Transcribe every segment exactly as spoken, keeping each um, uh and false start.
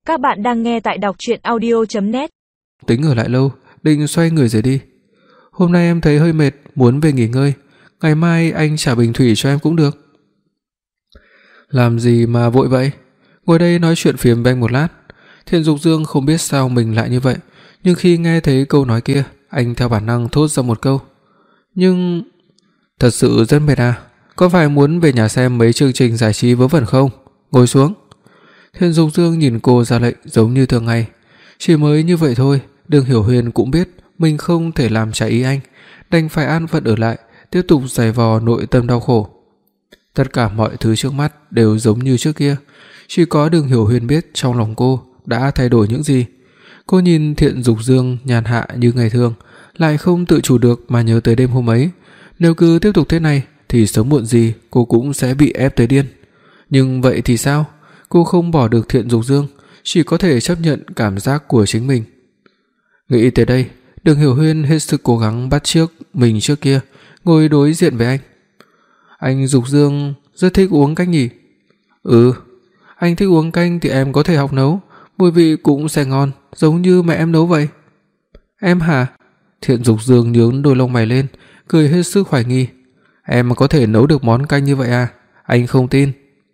Các bạn đang nghe tại đọc truyện audio chấm net. Tính ở lại lâu, định xoay người rời đi. Hôm nay em thấy hơi mệt, muốn về nghỉ ngơi. Ngày mai anh trả bình thủy cho em cũng được. Làm gì mà vội vậy? Ngồi đây nói chuyện phiếm với anh một lát. Thiện Dục Dương không biết sao mình lại như vậy, nhưng khi nghe thấy câu nói kia, anh theo bản năng thốt ra một câu. Nhưng... Thật sự rất mệt à? Có phải muốn về nhà xem mấy chương trình giải trí vớ vẩn không? Ngồi xuống. Thiện Dục Dương nhìn cô ra lệnh giống như thường ngày. Chỉ mới như vậy thôi, Đường Hiểu Huyền cũng biết mình không thể làm trái ý anh, đành phải an phận ở lại, tiếp tục giày vò nội tâm đau khổ. Tất cả mọi thứ trước mắt đều giống như trước kia, chỉ có Đường Hiểu Huyền biết trong lòng cô đã thay đổi những gì. Cô nhìn Thiện Dục Dương nhàn hạ như ngày thường, lại không tự chủ được mà nhớ tới đêm hôm ấy. Nếu cứ tiếp tục thế này thì sớm muộn gì cô cũng sẽ bị ép tới điên. Nhưng vậy thì sao? Cô không bỏ được Thiện Dục Dương, chỉ có thể chấp nhận cảm giác của chính mình. Nghĩ tới đây, Đường Hiểu Huyền hết sức cố gắng bắt chước mình trước kia, ngồi đối diện với anh. Anh Dục Dương rất thích uống canh nhỉ? Ừ, anh thích uống canh thì em có thể học nấu, mùi vị cũng sẽ ngon, giống như mẹ em nấu vậy. Em hả? Thiện Dục Dương nhướng đôi lông mày lên, cười hết sức hoài nghi. Em mà có thể nấu được món canh như vậy à? Anh không tin.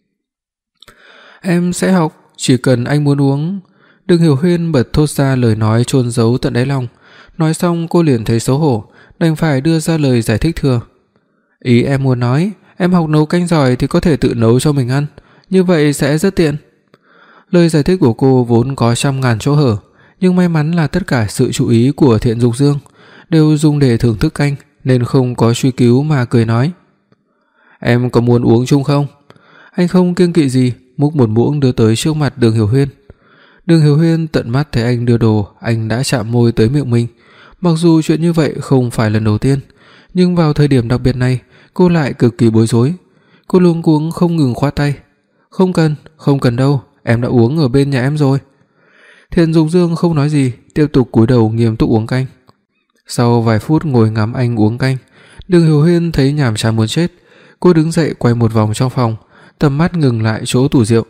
Em sẽ học, chỉ cần anh muốn uống. Đường Hiểu Huyền bật thốt ra lời nói chôn giấu tận đáy lòng. Nói xong cô liền thấy xấu hổ, đành phải đưa ra lời giải thích thừa. Ý em muốn nói, em học nấu canh giỏi thì có thể tự nấu cho mình ăn, như vậy sẽ rất tiện. Lời giải thích của cô vốn có trăm ngàn chỗ hở, nhưng may mắn là tất cả sự chú ý của Thiện Dục Dương đều dùng để thưởng thức canh, nên không có truy cứu mà cười nói. Em có muốn uống chung không? Anh không kiêng kỵ gì, múc một muỗng đưa tới trước mặt Đường Hiểu Huyền. Đường Hiểu Huyền tận mắt thấy anh đưa đồ, anh đã chạm môi tới miệng mình. Mặc dù chuyện như vậy không phải lần đầu tiên, nhưng vào thời điểm đặc biệt này, cô lại cực kỳ bối rối. Cô luống cuống không ngừng khoát tay. Không cần, không cần đâu, em đã uống ở bên nhà em rồi. Thiện Dục Dương không nói gì, tiếp tục cúi đầu nghiêm túc uống canh. Sau vài phút ngồi ngắm anh uống canh, Đường Hiểu Huyền thấy nhàm chán muốn chết. Cô đứng dậy quay một vòng trong phòng, tầm mắt ngừng lại chỗ tủ rượu.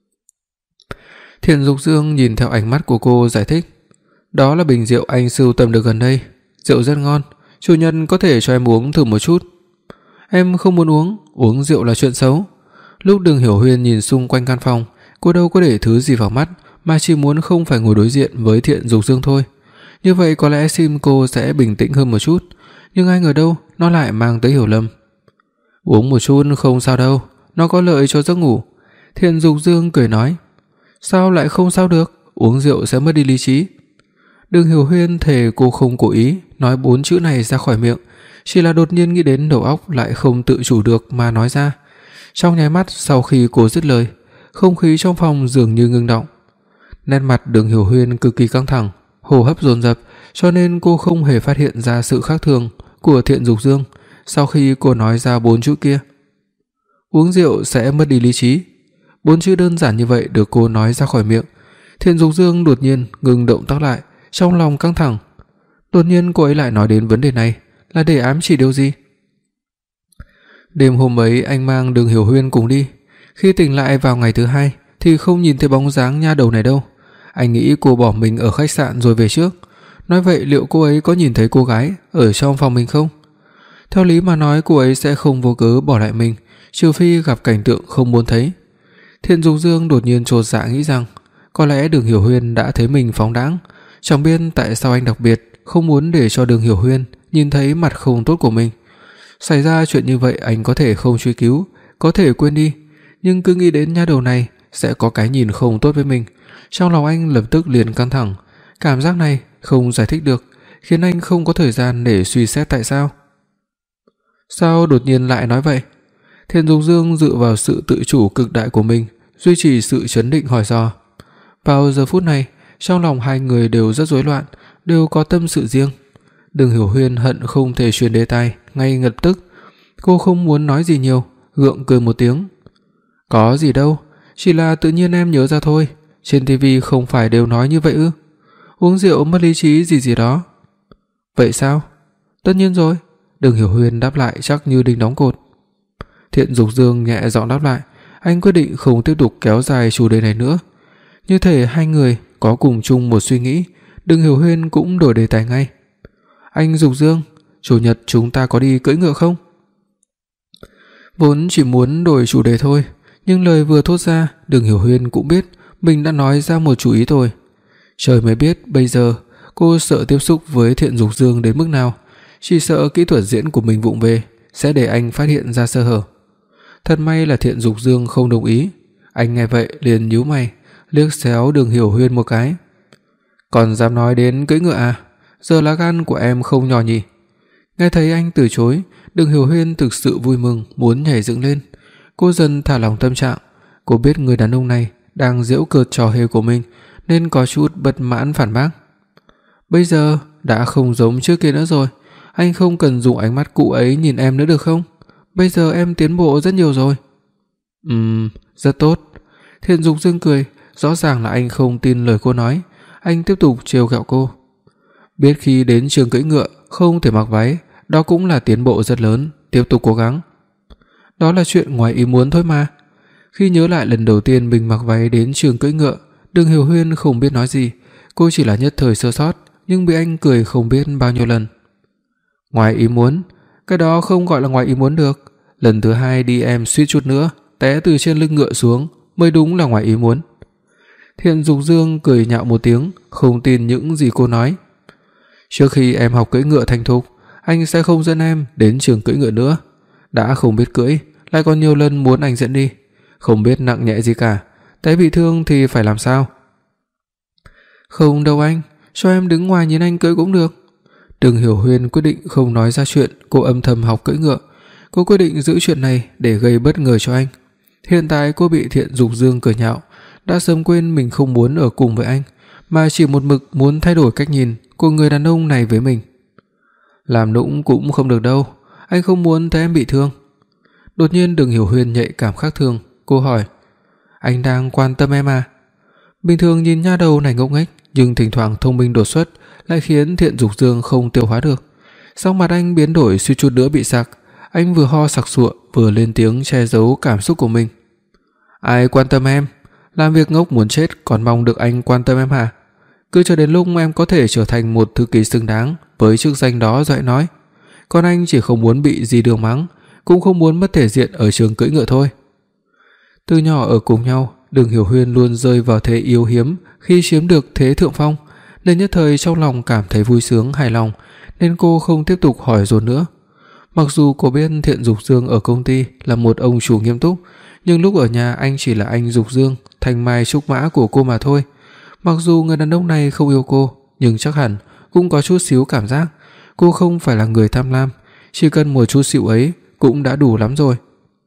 Thiện Dục Dương nhìn theo ánh mắt của cô giải thích. Đó là bình rượu anh sưu tầm được gần đây, rượu rất ngon, chủ nhân có thể cho em uống thử một chút. Em không muốn uống, uống rượu là chuyện xấu. Lúc Đường Hiểu Huyền nhìn xung quanh căn phòng, cô đâu có để thứ gì vào mắt, mà chỉ muốn không phải ngồi đối diện với Thiện Dục Dương thôi. Như vậy có lẽ Sim cô sẽ bình tĩnh hơn một chút, nhưng ai ngờ đâu nó lại mang tới hiểu lầm. Uống một chút không sao đâu, nó có lợi cho giấc ngủ. Thiện Dục Dương cười nói. Sao lại không sao được, uống rượu sẽ mất đi lý trí. Đường Hiểu Huyền thề cô không cố ý nói bốn chữ này ra khỏi miệng, chỉ là đột nhiên nghĩ đến đầu óc lại không tự chủ được mà nói ra. Trong nháy mắt sau khi cô dứt lời, không khí trong phòng dường như ngưng động. Nét mặt Đường Hiểu Huyền cực kỳ căng thẳng, hô hấp dồn dập, cho nên cô không hề phát hiện ra sự khác thường của Thiện Dục Dương sau khi cô nói ra bốn chữ kia. Uống rượu sẽ mất đi lý trí. Bốn chữ đơn giản như vậy được cô nói ra khỏi miệng. Thiện Dục Dương đột nhiên ngừng động tác lại, trong lòng căng thẳng. Đột nhiên cô ấy lại nói đến vấn đề này là để ám chỉ điều gì? Đêm hôm ấy anh mang Đường Hiểu Huyền cùng đi. Khi tỉnh lại vào ngày thứ hai thì không nhìn thấy bóng dáng nha đầu này đâu. Anh nghĩ cô bỏ mình ở khách sạn rồi về trước. Nói vậy liệu cô ấy có nhìn thấy cô gái ở trong phòng mình không? Theo lý mà nói cô ấy sẽ không vô cớ bỏ lại mình, trừ phi gặp cảnh tượng không muốn thấy. Thiện Dục Dương đột nhiên chột dạ nghĩ rằng có lẽ Đường Hiểu Huyền đã thấy mình phóng đãng, chẳng biết tại sao anh đặc biệt không muốn để cho Đường Hiểu Huyền nhìn thấy mặt không tốt của mình. Xảy ra chuyện như vậy anh có thể không truy cứu, có thể quên đi, nhưng cứ nghĩ đến nha đầu này sẽ có cái nhìn không tốt với mình, trong lòng anh lập tức liền căng thẳng. Cảm giác này không giải thích được, khiến anh không có thời gian để suy xét tại sao. Sao đột nhiên lại nói vậy? Thiện Dục Dương dựa vào sự tự chủ cực đại của mình, duy trì sự trấn định hỏi dò. Vào giờ phút này, trong lòng hai người đều rất rối loạn, đều có tâm sự riêng. Đường Hiểu Huyền hận không thể chuyển đề tài ngay lập tức. Cô không muốn nói gì nhiều, gượng cười một tiếng. Có gì đâu, chỉ là tự nhiên em nhớ ra thôi, trên ti vi không phải đều nói như vậy ư? Uống rượu mất lý trí gì gì đó. Vậy sao? Tất nhiên rồi, Đường Hiểu Huyền đáp lại chắc như đinh đóng cột. Thiện Dục Dương nhẹ giọng đáp lại, anh quyết định không tiếp tục kéo dài chủ đề này nữa. Như thể hai người có cùng chung một suy nghĩ, Đường Hiểu Huyên cũng đổi đề tài ngay. Anh Dục Dương, chủ nhật chúng ta có đi cưỡi ngựa không? Vốn chỉ muốn đổi chủ đề thôi, nhưng lời vừa thốt ra, Đường Hiểu Huyên cũng biết mình đã nói ra một chủ ý rồi. Trời mới biết bây giờ cô sợ tiếp xúc với Thiện Dục Dương đến mức nào, chỉ sợ kỹ thuật diễn của mình vụng về sẽ để anh phát hiện ra sơ hở. Thật may là Thiện Dục Dương không đồng ý. Anh nghe vậy liền nhíu mày, liếc xéo Đường Hiểu Huyên một cái. Còn dám nói đến cưỡi ngựa à? Giờ lá gan của em không nhỏ nhỉ? Nghe thấy anh từ chối, Đường Hiểu Huyên thực sự vui mừng muốn nhảy dựng lên. Cô dần thả lỏng tâm trạng, cô biết người đàn ông này đang giễu cợt trò hề của mình nên có chút bất mãn phản bác. Bây giờ đã không giống trước kia nữa rồi, anh không cần dùng ánh mắt cũ ấy nhìn em nữa được không? Bây giờ em tiến bộ rất nhiều rồi. Ừm, rất tốt. Thiện Dục Dương cười, rõ ràng là anh không tin lời cô nói. Anh tiếp tục trêu ghẹo cô. Biết khi đến trường cưỡi ngựa không thể mặc váy, đó cũng là tiến bộ rất lớn, tiếp tục cố gắng. Đó là chuyện ngoài ý muốn thôi mà. Khi nhớ lại lần đầu tiên mình mặc váy đến trường cưỡi ngựa, Đường Hiểu Huyên không biết nói gì, cô chỉ là nhất thời sơ sót, nhưng bị anh cười không biết bao nhiêu lần. Ngoài ý muốn? Cái đó không gọi là ngoài ý muốn được. Lần thứ hai đi em suýt chút nữa té từ trên lưng ngựa xuống mới đúng là ngoài ý muốn. Thiện Dục Dương cười nhạo một tiếng, không tin những gì cô nói. Trước khi em học cưỡi ngựa thành thục, anh sẽ không dẫn em đến trường cưỡi ngựa nữa. Đã không biết cưỡi, lại còn nhiều lần muốn anh dẫn đi, không biết nặng nhẹ gì cả, té bị thương thì phải làm sao? Không đâu anh, cho em đứng ngoài nhìn anh cưỡi cũng được. Đường Hiểu Huyên quyết định không nói ra chuyện cô âm thầm học cưỡi ngựa. Cô quyết định giữ chuyện này để gây bất ngờ cho anh. Hiện tại cô bị Thiện Dục Dương cười nhạo, đã sớm quên mình không muốn ở cùng với anh, mà chỉ một mực muốn thay đổi cách nhìn của người đàn ông này với mình. Làm nũng cũng không được đâu, anh không muốn thấy em bị thương. Đột nhiên Đường Hiểu Huyên nhạy cảm khác thường, cô hỏi: Anh đang quan tâm em à? Bình thường nhìn nha đầu này ngốc nghếch, nhưng thỉnh thoảng thông minh đột xuất lại khiến Thiện Dục Dương không tiêu hóa được. Sắc mặt anh biến đổi suýt chút nữa bị sặc, anh vừa ho sặc sụa vừa lên tiếng che giấu cảm xúc của mình. Ai quan tâm em? Làm việc ngốc muốn chết còn mong được anh quan tâm em hả? Cứ chờ đến lúc em có thể trở thành một thư ký xứng đáng với chức danh đó rồi nói. Còn anh chỉ không muốn bị dì Đường mắng, cũng không muốn mất thể diện ở trường cưỡi ngựa thôi. Từ nhỏ ở cùng nhau, Đường Hiểu Huyên luôn rơi vào thế yếu hiếm khi chiếm được thế thượng phong, nên nhất thời trong lòng cảm thấy vui sướng hài lòng, nên cô không tiếp tục hỏi dồn nữa. Mặc dù cô biết Thiện Dục Dương ở công ty là một ông chủ nghiêm túc, nhưng lúc ở nhà anh chỉ là anh Dục Dương, thanh mai trúc mã của cô mà thôi. Mặc dù người đàn ông này không yêu cô, nhưng chắc hẳn cũng có chút xíu cảm giác cô không phải là người tham lam, chỉ cần một chút xíu ấy cũng đã đủ lắm rồi.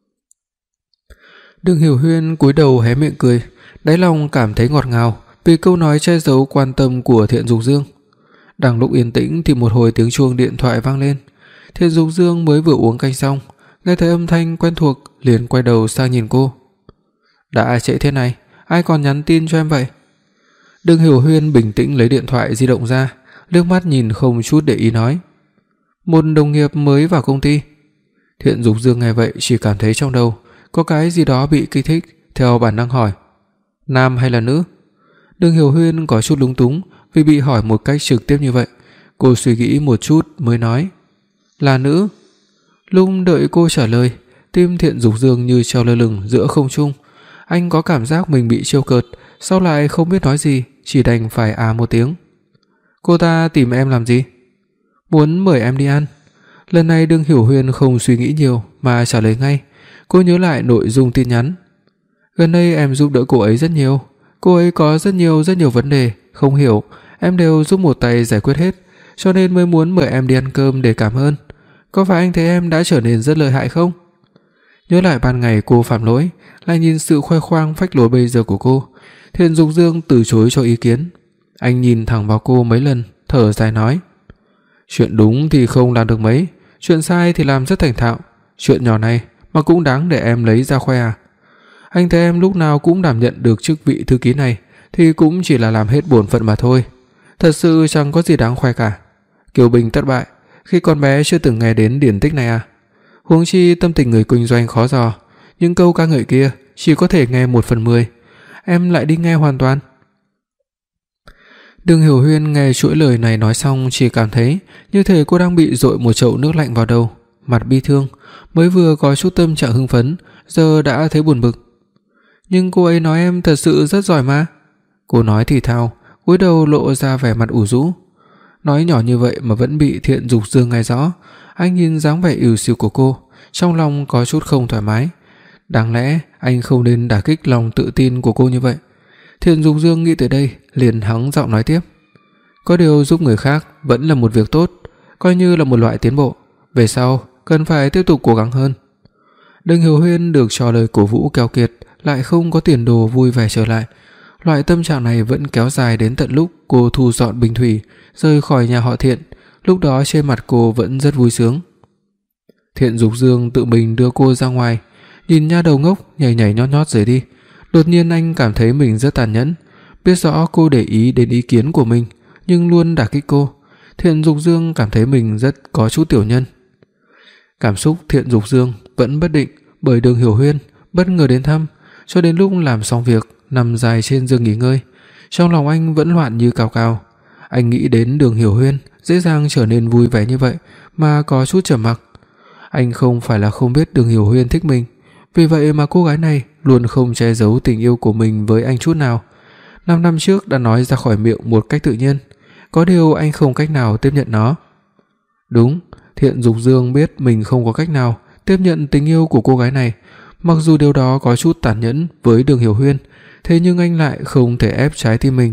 Đường Hiểu Huyên cúi đầu hé miệng cười, đáy lòng cảm thấy ngọt ngào vì câu nói che giấu quan tâm của Thiện Dục Dương. Đang lúc yên tĩnh thì một hồi tiếng chuông điện thoại vang lên. Thiện Dục Dương mới vừa uống canh xong, nghe thấy âm thanh quen thuộc liền quay đầu sang nhìn cô. Đã trễ thế này, ai còn nhắn tin cho em vậy? Đường Hiểu Huyên bình tĩnh lấy điện thoại di động ra, liếc mắt nhìn không chút để ý nói: Một đồng nghiệp mới vào công ty. Thiện Dục Dương nghe vậy chỉ cảm thấy trong đầu có cái gì đó bị kích thích, theo bản năng hỏi: Nam hay là nữ? Đường Hiểu Huyên có chút lúng túng vì bị hỏi một cách trực tiếp như vậy. Cô suy nghĩ một chút mới nói: Là nữ. Lúc đợi cô trả lời, tim Thiện Dục Dương như treo lơ lửng giữa không trung. Anh có cảm giác mình bị trêu cợt, sau lại không biết nói gì, chỉ đành phải à một tiếng. Cô ta tìm em làm gì? Muốn mời em đi ăn. Lần này Đường Hiểu Huyên không suy nghĩ nhiều mà trả lời ngay. Cô nhớ lại nội dung tin nhắn. Gần đây em giúp đỡ cô ấy rất nhiều, cô ấy có rất nhiều rất nhiều vấn đề không hiểu, em đều giúp một tay giải quyết hết, cho nên mới muốn mời em đi ăn cơm để cảm ơn. Có phải anh thấy em đã trở nên rất lợi hại không? Nhớ lại ban ngày cô phạm lỗi, lại nhìn sự khoe khoang phách lối bây giờ của cô, Thiện Dục Dương từ chối cho ý kiến. Anh nhìn thẳng vào cô mấy lần, thở dài nói: Chuyện đúng thì không làm được mấy, chuyện sai thì làm rất thành thạo, chuyện nhỏ này mà cũng đáng để em lấy ra khoe à? Anh thấy em lúc nào cũng đảm nhận được chức vị thư ký này thì cũng chỉ là làm hết bổn phận mà thôi, thật sự chẳng có gì đáng khoe cả. Kiều Bình thất bại khi con bé chưa từng nghe đến điển tích này à? Huống chi tâm tình người kinh doanh khó dò, những câu ca ngợi kia chỉ có thể nghe một phần mười, em lại đi nghe hoàn toàn, Đường Hiểu Huyên nghe chuỗi lời này nói xong chỉ cảm thấy như thể cô đang bị dội một chậu nước lạnh vào đầu, mặt bi thương, mới vừa có chút tâm trạng hưng phấn, giờ đã thấy buồn bực. Nhưng cô ấy nói em thật sự rất giỏi mà. Cô nói thì thào, cúi đầu lộ ra vẻ mặt ủ rũ. Nói nhỏ như vậy mà vẫn bị Thiện Dục Dương nghe rõ. Anh nhìn dáng vẻ ỉu xìu của cô, trong lòng có chút không thoải mái. Đáng lẽ anh không nên đả kích lòng tự tin của cô như vậy. Thiện Dục Dương nghĩ tới đây, liền hắng giọng nói tiếp. Có điều giúp người khác vẫn là một việc tốt, coi như là một loại tiến bộ. Về sau cần phải tiếp tục cố gắng hơn. Đừng Hiểu Huyên được cho lời cổ vũ keo kiệt, lại không có tiền đồ vui vẻ trở lại. Loại tâm trạng này vẫn kéo dài đến tận lúc cô thu dọn bình thủy, rời khỏi nhà họ Thiện. Lúc đó trên mặt cô vẫn rất vui sướng. Thiện Dục Dương tự mình đưa cô ra ngoài, nhìn nha đầu ngốc nhảy nhảy nhót nhót rời đi. Đột nhiên anh cảm thấy mình rất tàn nhẫn, biết rõ cô để ý đến ý kiến của mình, nhưng luôn đả kích cô. Thiện Dục Dương cảm thấy mình rất có chút tiểu nhân. Cảm xúc Thiện Dục Dương vẫn bất định bởi Đường Hiểu Huyên bất ngờ đến thăm, cho đến lúc làm xong việc, nằm dài trên giường nghỉ ngơi, trong lòng anh vẫn loạn như cào cào. Anh nghĩ đến Đường Hiểu Huyên dễ dàng trở nên vui vẻ như vậy mà có chút trầm mặc. Anh không phải là không biết Đường Hiểu Huyên thích mình, vì vậy mà cô gái này luôn không che giấu tình yêu của mình với anh chút nào. Năm năm trước đã nói ra khỏi miệng một cách tự nhiên, có điều anh không cách nào tiếp nhận nó. Đúng, Thiện Dục Dương biết mình không có cách nào tiếp nhận tình yêu của cô gái này, mặc dù điều đó có chút tàn nhẫn với Đường Hiểu Huyên, thế nhưng anh lại không thể ép trái tim mình.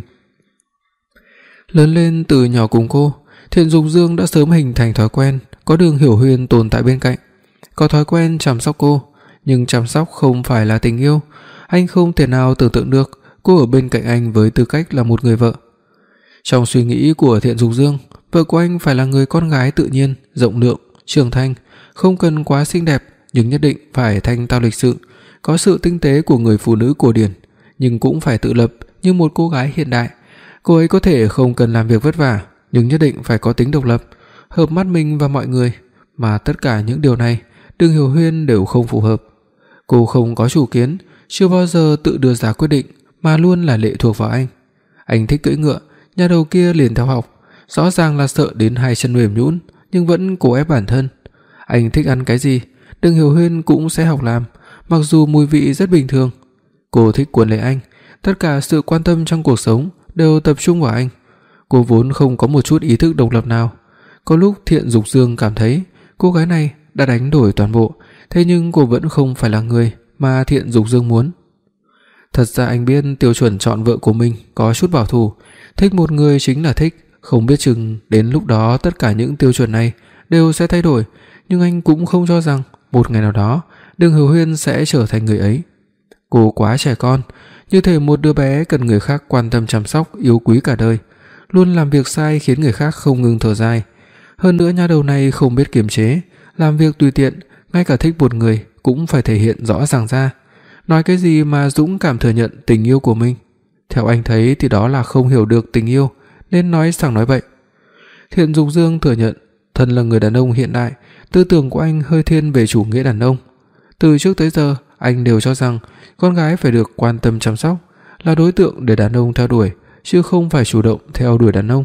Lớn lên từ nhỏ cùng cô, Thiện Dục Dương đã sớm hình thành thói quen có Đường Hiểu Huyên tồn tại bên cạnh, có thói quen chăm sóc cô, nhưng chăm sóc không phải là tình yêu. Anh không thể nào tưởng tượng được cô ở bên cạnh anh với tư cách là một người vợ. Trong suy nghĩ của Thiện Dục Dương, vợ của anh phải là người con gái tự nhiên, rộng lượng, trưởng thành, không cần quá xinh đẹp, nhưng nhất định phải thanh tao lịch sự, có sự tinh tế của người phụ nữ cổ điển, nhưng cũng phải tự lập như một cô gái hiện đại. Cô ấy có thể không cần làm việc vất vả, nhưng nhất định phải có tính độc lập, hợp mắt mình và mọi người, mà tất cả những điều này Đường Hiểu Huyên đều không phù hợp. Cô không có chủ kiến, chưa bao giờ tự đưa ra quyết định mà luôn là lệ thuộc vào anh. Anh thích cưỡi ngựa, nhà đầu kia liền theo học, rõ ràng là sợ đến hai chân mềm nhũn nhưng vẫn cố ép bản thân. Anh thích ăn cái gì, Đường Hiểu Huyên cũng sẽ học làm, mặc dù mùi vị rất bình thường. Cô thích cuốn lấy anh, tất cả sự quan tâm trong cuộc sống đều tập trung vào anh. Cô vốn không có một chút ý thức độc lập nào. Có lúc Thiện Dục Dương cảm thấy cô gái này đã đánh đổi toàn bộ, thế nhưng cô vẫn không phải là người mà Thiện Dục Dương muốn. Thật ra anh biết tiêu chuẩn chọn vợ của mình có chút bảo thủ, thích một người chính là thích, không biết chừng đến lúc đó tất cả những tiêu chuẩn này đều sẽ thay đổi, nhưng anh cũng không cho rằng một ngày nào đó Đường Hiểu Huyên sẽ trở thành người ấy. Cô quá trẻ con, như thể một đứa bé cần người khác quan tâm chăm sóc, yêu quý cả đời, luôn làm việc sai khiến người khác không ngừng thở dài. Hơn nữa nha đầu này không biết kiềm chế, làm việc tùy tiện, ngay cả thích một người cũng phải thể hiện rõ ràng ra. Nói cái gì mà dũng cảm thừa nhận tình yêu của mình, theo anh thấy thì đó là không hiểu được tình yêu, nên nói sằng nói bậy. Thiện Dục Dương thừa nhận thân là người đàn ông hiện đại, tư tưởng của anh hơi thiên về chủ nghĩa đàn ông. Từ trước tới giờ anh đều cho rằng con gái phải được quan tâm chăm sóc, là đối tượng để đàn ông theo đuổi, chứ không phải chủ động theo đuổi đàn ông.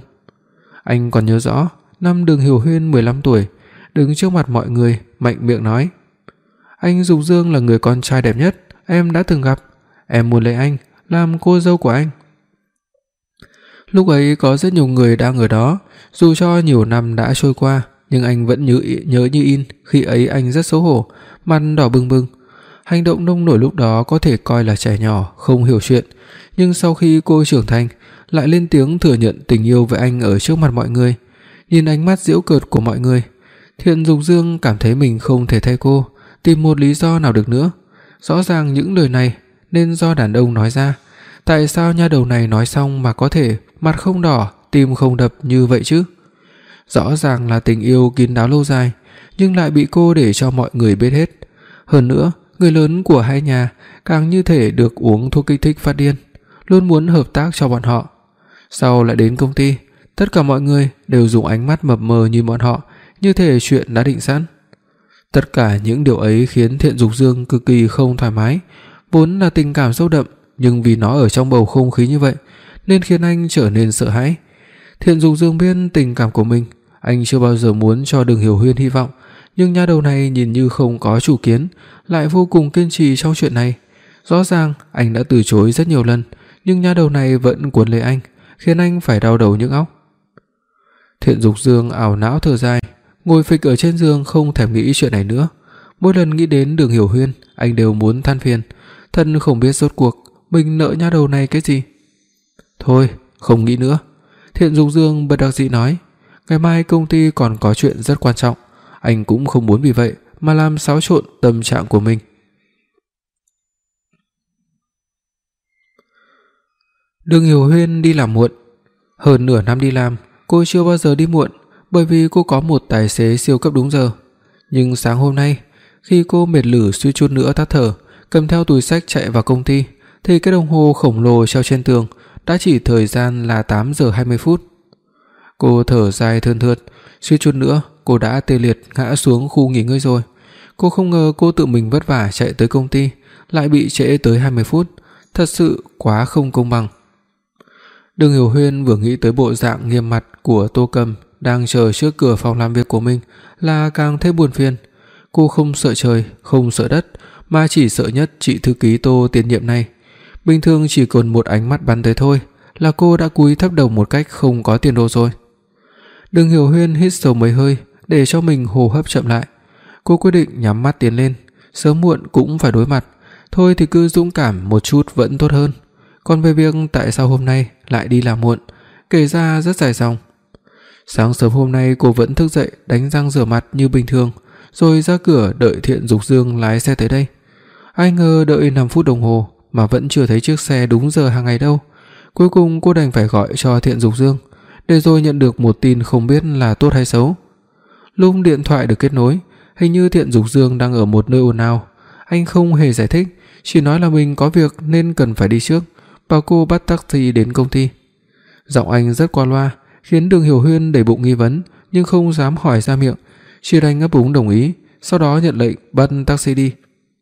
Anh còn nhớ rõ năm Đường Hiểu Huyên mười lăm tuổi, đứng trước mặt mọi người mạnh miệng nói: "Anh Dục Dương là người con trai đẹp nhất em đã từng gặp, em muốn lấy anh làm cô dâu của anh." Lúc ấy có rất nhiều người đang ở đó, dù cho nhiều năm đã trôi qua, nhưng anh vẫn nhớ nhớ như in. Khi ấy anh rất xấu hổ, mặt đỏ bừng bừng. Hành động nông nổi lúc đó có thể coi là trẻ nhỏ, không hiểu chuyện, nhưng sau khi cô trưởng thành, lại lên tiếng thừa nhận tình yêu với anh ở trước mặt mọi người. Nhìn ánh mắt giễu cợt của mọi người, Thiện Dục Dương cảm thấy mình không thể thay cô tìm một lý do nào được nữa. Rõ ràng những lời này nên do đàn ông nói ra, tại sao nha đầu này nói xong mà có thể mặt không đỏ, tim không đập như vậy chứ? Rõ ràng là tình yêu kín đáo lâu dài, nhưng lại bị cô để cho mọi người biết hết. Hơn nữa, người lớn của hai nhà càng như thể được uống thuốc kích thích phát điên, luôn muốn hợp tác cho bọn họ. Sau lại đến công ty, tất cả mọi người đều dùng ánh mắt mập mờ nhìn bọn họ, như thể chuyện đã định sẵn. Tất cả những điều ấy khiến Thiện Dục Dương cực kỳ không thoải mái. Vốn là tình cảm sâu đậm, nhưng vì nó ở trong bầu không khí như vậy, nên khiến anh trở nên sợ hãi. Thiện Dục Dương biết tình cảm của mình, anh chưa bao giờ muốn cho Đường Hiểu Huyên hy vọng, nhưng nha đầu này nhìn như không có chủ kiến, lại vô cùng kiên trì trong chuyện này. Rõ ràng anh đã từ chối rất nhiều lần, nhưng nha đầu này vẫn cuốn lấy anh, khiến anh phải đau đầu nhức óc. Thiện Dục Dương ảo não thở dài, ngồi phịch ở trên giường không thèm nghĩ chuyện này nữa. Mỗi lần nghĩ đến Đường Hiểu Huyên, anh đều muốn than phiền, thân không biết rốt cuộc mình nợ nha đầu này cái gì. Thôi, không nghĩ nữa. Thiện Dục Dương bất đắc dĩ nói, ngày mai công ty còn có chuyện rất quan trọng, anh cũng không muốn vì vậy mà làm xáo trộn tâm trạng của mình. Đường Hiểu Huyên đi làm muộn. Hơn nửa năm đi làm, cô chưa bao giờ đi muộn, bởi vì cô có một tài xế siêu cấp đúng giờ. Nhưng sáng hôm nay, khi cô mệt lử suýt chút nữa tắt thở, cầm theo túi xách chạy vào công ty, thì cái đồng hồ khổng lồ treo trên tường đã chỉ thời gian là tám giờ hai mươi phút. Cô thở dài thườn thượt, suýt chút nữa cô đã tê liệt ngã xuống khu nghỉ ngơi rồi. Cô không ngờ cô tự mình vất vả chạy tới công ty lại bị trễ tới hai mươi phút, thật sự quá không công bằng. Đường Hiểu Huyên vừa nghĩ tới bộ dạng nghiêm mặt của Tô Cầm đang chờ trước cửa phòng làm việc của mình là càng thêm buồn phiền. Cô không sợ trời, không sợ đất, mà chỉ sợ nhất chị thư ký Tô tiền nhiệm này. Bình thường chỉ cần một ánh mắt bắn tới thôi là cô đã cúi thấp đầu một cách không có tiền đồ rồi. Đường Hiểu Huyên hít sâu mấy hơi để cho mình hô hấp chậm lại. Cô quyết định nhắm mắt tiến lên, sớm muộn cũng phải đối mặt, thôi thì cứ dũng cảm một chút vẫn tốt hơn. Còn về việc tại sao hôm nay lại đi làm muộn, kể ra rất dài dòng. Sáng sớm hôm nay cô vẫn thức dậy đánh răng rửa mặt như bình thường, rồi ra cửa đợi Thiện Dục Dương lái xe tới đây. Ai ngờ đợi năm phút đồng hồ mà vẫn chưa thấy chiếc xe đúng giờ hàng ngày đâu. Cuối cùng cô đành phải gọi cho Thiện Dục Dương, để rồi nhận được một tin không biết là tốt hay xấu. Lúc điện thoại được kết nối, hình như Thiện Dục Dương đang ở một nơi ồn ào. Anh không hề giải thích, chỉ nói là mình có việc nên cần phải đi trước, bảo cô bắt taxi đến công ty. Giọng anh rất qua loa, khiến Đường Hiểu Huyên đầy bụng nghi vấn nhưng không dám hỏi ra miệng, chỉ đành ấp úng đồng ý, sau đó nhận lệnh bắt taxi đi.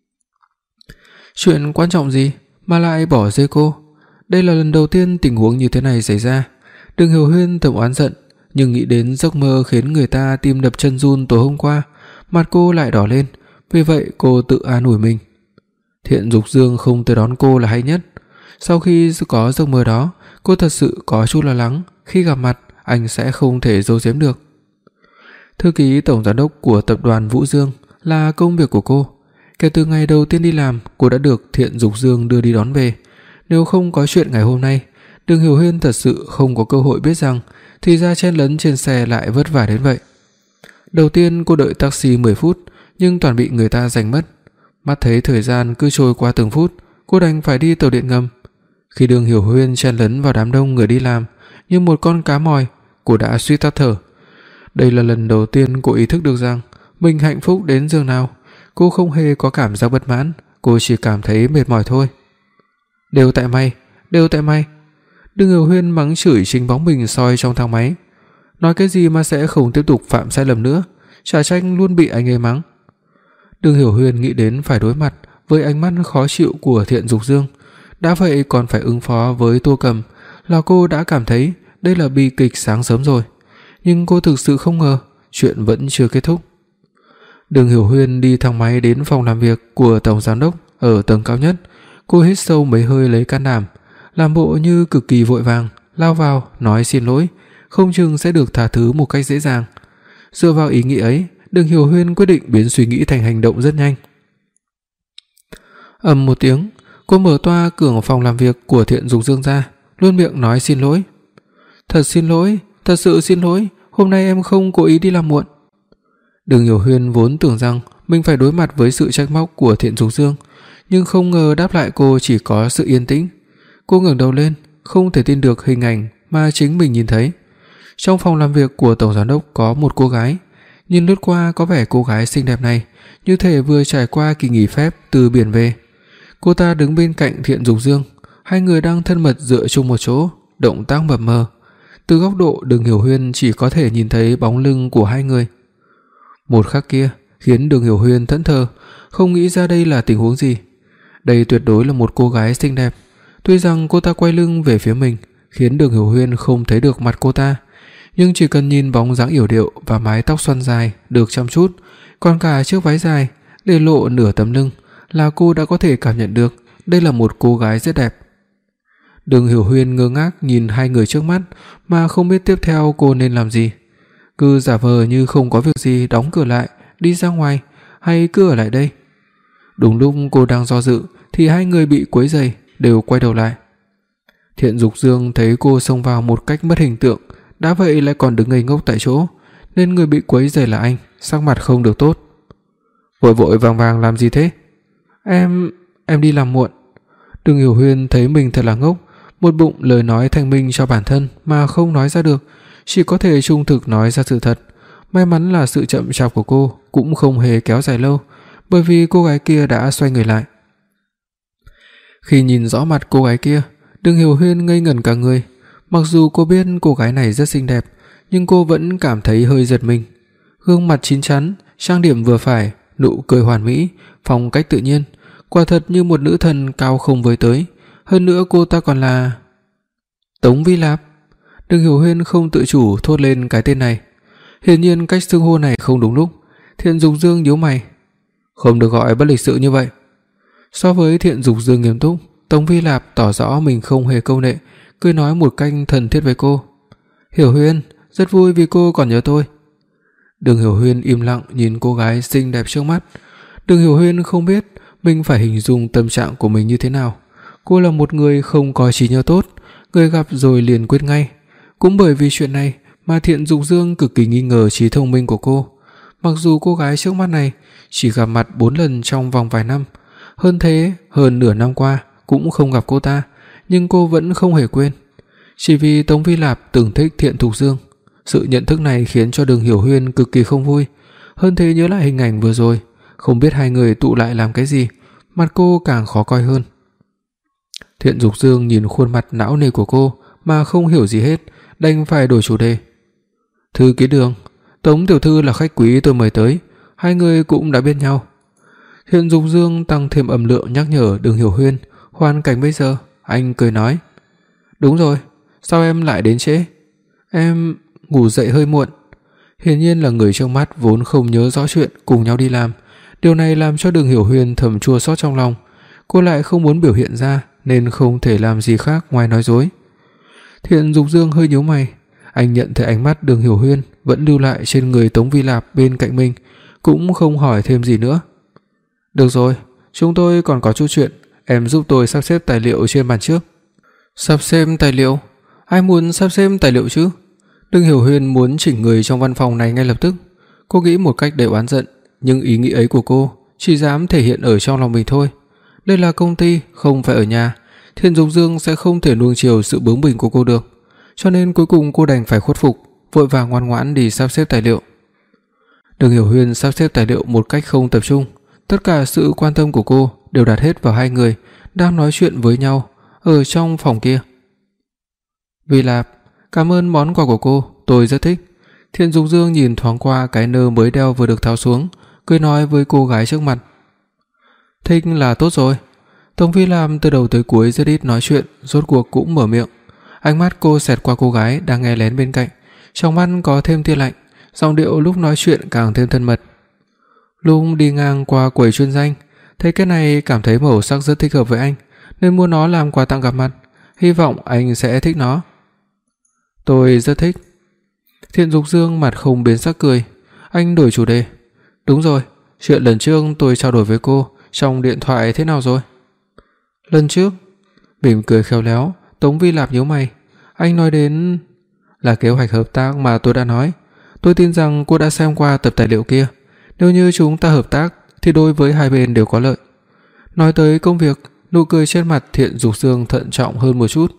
Chuyện quan trọng gì mà lại bỏ rơi cô? Đây là lần đầu tiên tình huống như thế này xảy ra. Đường Hiểu Huyên thầm oán giận, nhưng nghĩ đến giấc mơ khiến người ta tim đập chân run tối hôm qua, mặt cô lại đỏ lên, vì vậy cô tự an ủi mình. Thiện Dục Dương không tới đón cô là hay nhất. Sau khi có giấc mơ đó, cô thật sự có chút lo lắng khi gặp mặt anh sẽ không thể giấu giếm được. Thư ký tổng giám đốc của tập đoàn Vũ Dương là công việc của cô. Kể từ ngày đầu tiên đi làm, cô đã được Thiện Dục Dương đưa đi đón về. Nếu không có chuyện ngày hôm nay, Đường Hiểu Huyên thật sự không có cơ hội biết rằng thì ra chen lấn trên xe lại vất vả đến vậy. Đầu tiên cô đợi taxi mười phút, nhưng toàn bị người ta giành mất. Mắt thấy thời gian cứ trôi qua từng phút, cô đành phải đi tàu điện ngầm. Khi Đường Hiểu Huyên chen lấn vào đám đông người đi làm như một con cá mòi, cô đã suýt tắt thở. Đây là lần đầu tiên cô ý thức được rằng mình hạnh phúc đến giường nào. Cô không hề có cảm giác bất mãn, cô chỉ cảm thấy mệt mỏi thôi. Đều tại mày, đều tại mày. Đường Hiểu Huyên mắng chửi chính bóng mình soi trong thang máy. Nói cái gì mà sẽ không tiếp tục phạm sai lầm nữa, chả trách luôn bị anh ấy mắng. Đường Hiểu Huyên nghĩ đến phải đối mặt với ánh mắt khó chịu của Thiện Dục Dương, đã vậy còn phải ứng phó với Tô Cầm, là cô đã cảm thấy đây là bi kịch sáng sớm rồi. Nhưng cô thực sự không ngờ chuyện vẫn chưa kết thúc. Đường Hiểu Huyên đi thang máy đến phòng làm việc của tổng giám đốc ở tầng cao nhất. Cô hít sâu mấy hơi lấy can đảm, làm bộ như cực kỳ vội vàng, lao vào nói xin lỗi, không chừng sẽ được tha thứ một cách dễ dàng. Dựa vào ý nghĩ ấy, Đường Hiểu Huyên quyết định biến suy nghĩ thành hành động rất nhanh. Ầm một tiếng, cô mở toa cửa phòng làm việc của Thiện Dục Dương ra, luôn miệng nói xin lỗi. Thật xin lỗi, thật sự xin lỗi, hôm nay em không cố ý đi làm muộn. Đường Hiểu Huyên vốn tưởng rằng mình phải đối mặt với sự trách móc của Thiện Dục Dương, nhưng không ngờ đáp lại cô chỉ có sự yên tĩnh. Cô ngẩng đầu lên, không thể tin được hình ảnh mà chính mình nhìn thấy. Trong phòng làm việc của tổng giám đốc có một cô gái, nhìn lướt qua có vẻ cô gái xinh đẹp này như thể vừa trải qua kỳ nghỉ phép từ biển về. Cô ta đứng bên cạnh Thiện Dục Dương, hai người đang thân mật dựa chung một chỗ, động tác mập mờ. Từ góc độ Đường Hiểu Huyên chỉ có thể nhìn thấy bóng lưng của hai người. Một khắc kia khiến Đường Hiểu Huyên thẫn thờ, không nghĩ ra đây là tình huống gì. Đây tuyệt đối là một cô gái xinh đẹp. Tuy rằng cô ta quay lưng về phía mình, khiến Đường Hiểu Huyên không thấy được mặt cô ta, nhưng chỉ cần nhìn bóng dáng yểu điệu và mái tóc xoăn dài được chăm chút, còn cả chiếc váy dài để lộ nửa tấm lưng là cô đã có thể cảm nhận được đây là một cô gái rất đẹp. Đường Hiểu Huyên ngơ ngác nhìn hai người trước mắt mà không biết tiếp theo cô nên làm gì. Cứ giả vờ như không có việc gì đóng cửa lại, đi ra ngoài hay cứ ở lại đây. Đúng lúc cô đang do dự thì hai người bị quấy rầy, đều quay đầu lại. Thiện Dục Dương thấy cô xông vào một cách mất hình tượng, đã vậy lại còn đứng ngây ngốc tại chỗ, nên người bị quấy rầy là anh, sắc mặt không được tốt. Vội vội vàng vàng làm gì thế? Em, em đi làm muộn. Đường Hiểu Huyên thấy mình thật là ngốc, một bụng lời nói thanh minh cho bản thân mà không nói ra được, chỉ có thể trung thực nói ra sự thật. May mắn là sự chậm chạp của cô cũng không hề kéo dài lâu, bởi vì cô gái kia đã xoay người lại. Khi nhìn rõ mặt cô gái kia, Đường Hiểu Huyên ngây ngẩn cả người. Mặc dù cô biết cô gái này rất xinh đẹp, nhưng cô vẫn cảm thấy hơi giật mình. Gương mặt chín chắn, trang điểm vừa phải, nụ cười hoàn mỹ, phong cách tự nhiên, quả thật như một nữ thần cao không với tới. Hơn nữa cô ta còn là Tống Vi Lạp. Đường Hiểu Huyên không tự chủ thốt lên cái tên này. Hiển nhiên cách xưng hô này không đúng lúc. Thiện Dục Dương nhíu mày. Không được gọi bất lịch sự như vậy. So với Thiện Dục Dương nghiêm túc, Tống Vi Lạp tỏ rõ mình không hề câu nệ, cười nói một cách thân thiết với cô. Hiểu Huyên, rất vui vì cô còn nhớ tôi. Đường Hiểu Huyên im lặng nhìn cô gái xinh đẹp trước mắt. Đường Hiểu Huyên không biết mình phải hình dung tâm trạng của mình như thế nào. Cô là một người không có trí nhớ tốt, người gặp rồi liền quên ngay. Cũng bởi vì chuyện này mà Thiện Dục Dương cực kỳ nghi ngờ trí thông minh của cô. Mặc dù cô gái trước mắt này chỉ gặp mặt bốn lần trong vòng vài năm, hơn thế, hơn nửa năm qua cũng không gặp cô ta, nhưng cô vẫn không hề quên. Chỉ vì Tống Vi Lạp từng thích Thiện Dục Dương. Sự nhận thức này khiến cho Đường Hiểu Huyên cực kỳ không vui. Hơn thế nhớ lại hình ảnh vừa rồi, không biết hai người tụ lại làm cái gì, mặt cô càng khó coi hơn. Thiện Dục Dương nhìn khuôn mặt não nề của cô mà không hiểu gì hết, đành phải đổi chủ đề. Thư ký Đường, Tống tiểu thư là khách quý tôi mời tới, hai người cũng đã biết nhau. Thiện Dục Dương tăng thêm âm lượng nhắc nhở Đường Hiểu Huyên hoàn cảnh bây giờ. Anh cười nói, đúng rồi, sao em lại đến trễ? Em ngủ dậy hơi muộn. Hiển nhiên là người trước mắt vốn không nhớ rõ chuyện cùng nhau đi làm. Điều này làm cho Đường Hiểu Huyên thầm chua xót trong lòng. Cô lại không muốn biểu hiện ra nên không thể làm gì khác ngoài nói dối. Thiện Dục Dương hơi nhíu mày. Anh nhận thấy ánh mắt Đường Hiểu Huyên vẫn lưu lại trên người Tống Vi Lạp bên cạnh mình, cũng không hỏi thêm gì nữa. Được rồi, chúng tôi còn có chút chuyện, em giúp tôi sắp xếp tài liệu trên bàn trước. Sắp xếp tài liệu? Ai muốn sắp xếp tài liệu chứ? Đường Hiểu Huyên muốn chỉnh người trong văn phòng này ngay lập tức. Cô nghĩ một cách đầy oán giận, nhưng ý nghĩ ấy của cô chỉ dám thể hiện ở trong lòng mình thôi. Đây là công ty, không phải ở nhà. Thiện Dục Dương sẽ không thể nuông chiều sự bướng bỉnh của cô được. Cho nên cuối cùng cô đành phải khuất phục, vội vàng ngoan ngoãn đi sắp xếp tài liệu. Đường Hiểu Huyên sắp xếp tài liệu một cách không tập trung. Tất cả sự quan tâm của cô đều đặt hết vào hai người đang nói chuyện với nhau ở trong phòng kia. Vi Lạp, cảm ơn món quà của cô, tôi rất thích. Thiện Dục Dương nhìn thoáng qua cái nơ mới đeo vừa được tháo xuống, cười nói với cô gái trước mặt. Thích là tốt rồi. Tống Vi Lạp từ đầu tới cuối rất ít nói chuyện, rốt cuộc cũng mở miệng. Ánh mắt cô xẹt qua cô gái đang nghe lén bên cạnh, trong mắt có thêm tia lạnh, giọng điệu lúc nói chuyện càng thêm thân mật. Lúc đi ngang qua quầy chuyên danh, thấy cái này cảm thấy màu sắc rất thích hợp với anh, nên mua nó làm quà tặng gặp mặt, hy vọng anh sẽ thích nó. Tôi rất thích. Thiện Dục Dương mặt không biến sắc cười. Anh đổi chủ đề. Đúng rồi, chuyện lần trước tôi trao đổi với cô trong điện thoại thế nào rồi? Lần trước? Mỉm cười khéo léo, Tống Vi Lạp nhíu mày. Anh nói đến là kế hoạch hợp tác mà tôi đã nói. Tôi tin rằng cô đã xem qua tập tài liệu kia. Nếu như chúng ta hợp tác thì đối với hai bên đều có lợi. Nói tới công việc, nụ cười trên mặt Thiện Dục Dương thận trọng hơn một chút.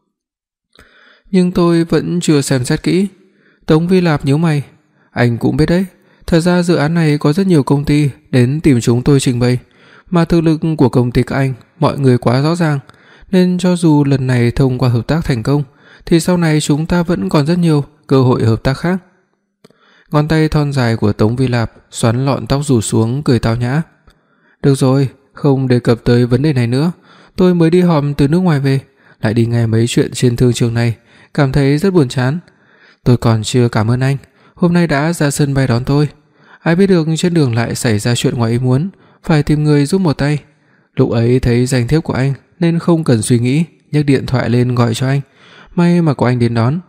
Nhưng tôi vẫn chưa xem xét kỹ. Tống Vi Lạp nhíu mày. Anh cũng biết đấy, thật ra dự án này có rất nhiều công ty đến tìm chúng tôi trình bày, mà thực lực của công ty các anh mọi người quá rõ ràng, nên cho dù lần này thông qua hợp tác thành công thì sau này chúng ta vẫn còn rất nhiều cơ hội hợp tác khác. Ngón tay thon dài của Tống Vi Lạp xoắn lọn tóc rủ xuống, cười tao nhã. Được rồi, không đề cập tới vấn đề này nữa. Tôi mới đi họp từ nước ngoài về, lại đi nghe mấy chuyện trên thương trường này, cảm thấy rất buồn chán. Tôi còn chưa cảm ơn anh, hôm nay đã ra sân bay đón tôi. Ai biết được trên đường lại xảy ra chuyện ngoài ý muốn, phải tìm người giúp một tay. Lúc ấy thấy danh thiếp của anh nên không cần suy nghĩ, nhấc điện thoại lên gọi cho anh. May mà có anh đến đón.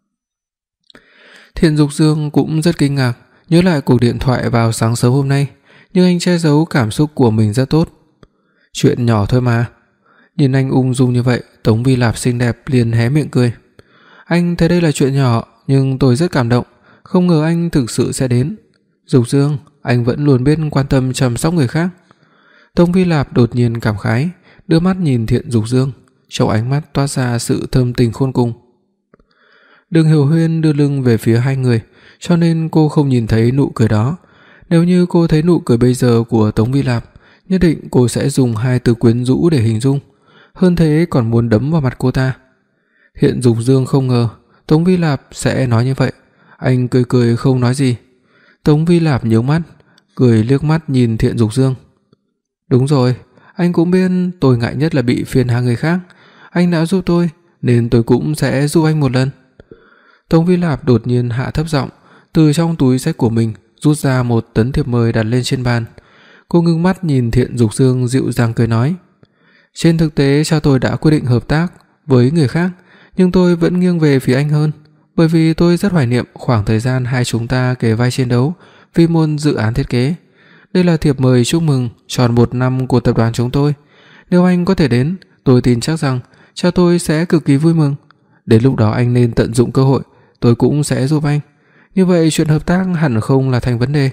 Thiện Dục Dương cũng rất kinh ngạc, nhớ lại cuộc điện thoại vào sáng sớm hôm nay, nhưng anh che giấu cảm xúc của mình rất tốt. Chuyện nhỏ thôi mà. Nhìn anh ung dung như vậy, Tống Vi Lạp xinh đẹp liền hé miệng cười. Anh thấy đây là chuyện nhỏ, nhưng tôi rất cảm động, không ngờ anh thực sự sẽ đến. Dục Dương, anh vẫn luôn biết quan tâm chăm sóc người khác. Tống Vi Lạp đột nhiên cảm khái, đưa mắt nhìn Thiện Dục Dương, trong ánh mắt toát ra sự thâm tình khôn cùng. Đường Hiểu Huyên đưa lưng về phía hai người, cho nên cô không nhìn thấy nụ cười đó. Nếu như cô thấy nụ cười bây giờ của Tống Vi Lạp, nhất định cô sẽ dùng hai từ quyến rũ để hình dung, hơn thế còn muốn đấm vào mặt cô ta. Thiện Dục Dương không ngờ Tống Vi Lạp sẽ nói như vậy, anh cười cười không nói gì. Tống Vi Lạp nhướng mắt, cười liếc mắt nhìn Thiện Dục Dương. Đúng rồi, anh cũng biết tôi ngại nhất là bị phiền hà người khác, anh đã giúp tôi nên tôi cũng sẽ giúp anh một lần. Tống Vi Lạp đột nhiên hạ thấp giọng, từ trong túi xách của mình rút ra một tấm thiệp mời đặt lên trên bàn. Cô ngưng mắt nhìn Thiện Dục Dương dịu dàng cười nói: "Trên thực tế cha tôi đã quyết định hợp tác với người khác, nhưng tôi vẫn nghiêng về phía anh hơn, bởi vì tôi rất hoài niệm khoảng thời gian hai chúng ta kề vai chiến đấu vì một dự án thiết kế. Đây là thiệp mời chúc mừng tròn một năm của tập đoàn chúng tôi. Nếu anh có thể đến, tôi tin chắc rằng cha tôi sẽ cực kỳ vui mừng. Đến lúc đó anh nên tận dụng cơ hội, tôi cũng sẽ giúp anh. Như vậy chuyện hợp tác hẳn không là thành vấn đề."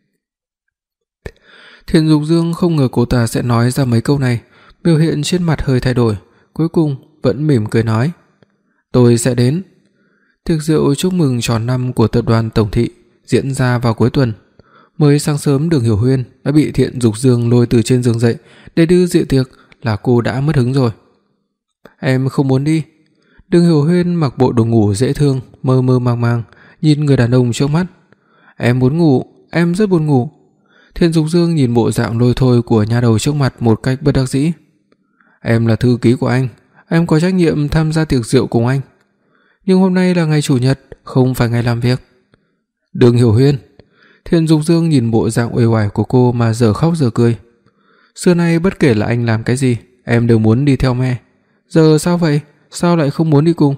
Thiện Dục Dương không ngờ cô ta sẽ nói ra mấy câu này, biểu hiện trên mặt hơi thay đổi, cuối cùng vẫn mỉm cười nói: "Tôi sẽ đến." Tiệc rượu chúc mừng tròn năm của tập đoàn Tổng thị diễn ra vào cuối tuần. Mới sáng sớm Đường Hiểu Huyên đã bị Thiện Dục Dương lôi từ trên giường dậy để đưa dự tiệc là cô đã mất hứng rồi. "Em không muốn đi." Đường Hiểu Huyên mặc bộ đồ ngủ dễ thương, mơ mơ màng màng nhìn người đàn ông trước mắt. "Em muốn ngủ, em rất buồn ngủ." Thiện Dục Dương nhìn bộ dạng lôi thôi của nha đầu trước mặt một cách bất đắc dĩ. "Em là thư ký của anh, em có trách nhiệm tham gia tiệc rượu cùng anh. Nhưng hôm nay là ngày chủ nhật, không phải ngày làm việc." "Đường Hiểu Huyên." Thiện Dục Dương nhìn bộ dạng uể oải của cô mà giờ khóc giờ cười. "Xưa nay bất kể là anh làm cái gì, em đều muốn đi theo mẹ. Giờ sao vậy? Sao lại không muốn đi cùng?"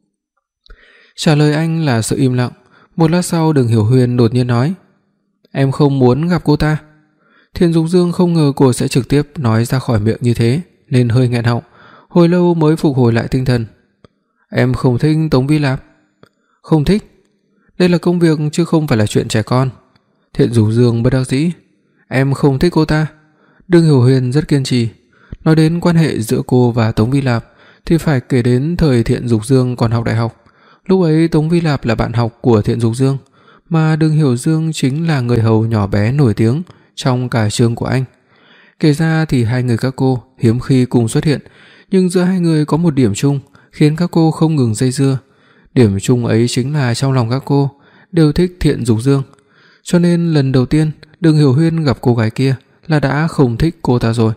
Trả lời anh là sự im lặng. Một lát sau Đường Hiểu Huyên đột nhiên nói: "Em không muốn gặp cô ta." Thiện Dục Dương không ngờ cô sẽ trực tiếp nói ra khỏi miệng như thế, nên hơi nghẹn họng, hồi lâu mới phục hồi lại tinh thần. "Em không thích Tống Vi Lạp." "Không thích? Đây là công việc chứ không phải là chuyện trẻ con." Thiện Dục Dương bất đắc dĩ. "Em không thích cô ta." Đường Hiểu Huyên rất kiên trì. Nói đến quan hệ giữa cô và Tống Vi Lạp thì phải kể đến thời Thiện Dục Dương còn học đại học. Lúc ấy Tống Vi Lạp là bạn học của Thiện Dục Dương, mà Đường Hiểu Dương chính là người hầu nhỏ bé nổi tiếng trong cả trường của anh. Kể ra thì hai người các cô hiếm khi cùng xuất hiện, nhưng giữa hai người có một điểm chung khiến các cô không ngừng dây dưa. Điểm chung ấy chính là trong lòng các cô đều thích Thiện Dục Dương. Cho nên lần đầu tiên Đường Hiểu Huyên gặp cô gái kia là đã không thích cô ta rồi.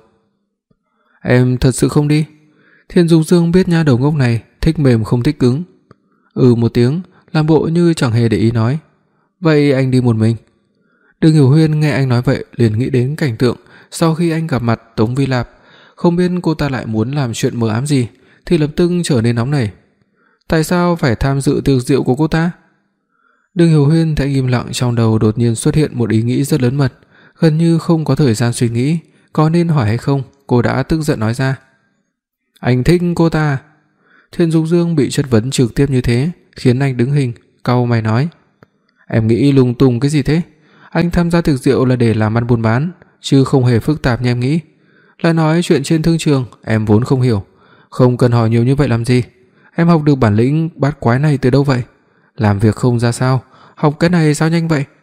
"Em thật sự không đi?" Thiện Dục Dương biết nha đầu ngốc này thích mềm không thích cứng. Ừ một tiếng, làm bộ như chẳng hề để ý nói: "Vậy anh đi một mình." Đường Hiểu Huyên nghe anh nói vậy liền nghĩ đến cảnh tượng sau khi anh gặp mặt Tống Vi Lạp, không biết cô ta lại muốn làm chuyện mờ ám gì thì lập tức trở nên nóng nảy. Tại sao phải tham dự tiệc rượu của cô ta? Đường Hiểu Huyên thấy im lặng, trong đầu đột nhiên xuất hiện một ý nghĩ rất lớn mật, gần như không có thời gian suy nghĩ có nên hỏi hay không, cô đã tức giận nói ra: "Anh thích cô ta?" Thiện Dục Dương bị chất vấn trực tiếp như thế khiến anh đứng hình, cau mày nói: "Em nghĩ lung tung cái gì thế? Anh tham gia tiệc rượu là để làm ăn buôn bán, chứ không hề phức tạp như em nghĩ. Lại nói chuyện trên thương trường em vốn không hiểu, không cần hỏi nhiều như vậy làm gì. Em học được bản lĩnh bát quái này từ đâu vậy? Làm việc không ra sao, học cái này sao nhanh vậy?"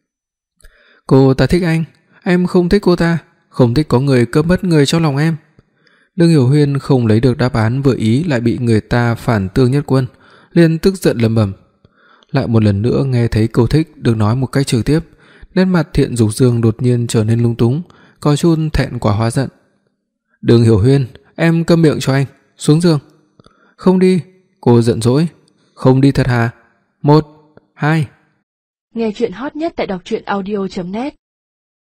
"Cô ta thích anh, em không thích cô ta, không thích có người cướp mất người trong lòng em." Đường Hiểu Huyên không lấy được đáp án vừa ý lại bị người ta phản tương nhất quân, liền tức giận lẩm bẩm. Lại một lần nữa nghe thấy câu thích được nói một cách trực tiếp, nét mặt Thiện Dục Dương đột nhiên trở nên lung túng, có chút thẹn quá hóa giận. "Đường Hiểu Huyên, em câm miệng cho anh, xuống giường." Không đi, cô giận dỗi. Không đi thật hả? Một, hai. Nghe truyện hot nhất tại đọc truyện audio chấm net.